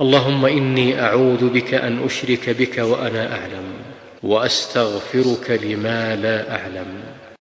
اللهم إني أعوذ بك أن أشرك بك وأنا أعلم، وأستغفرك لما لا أعلم.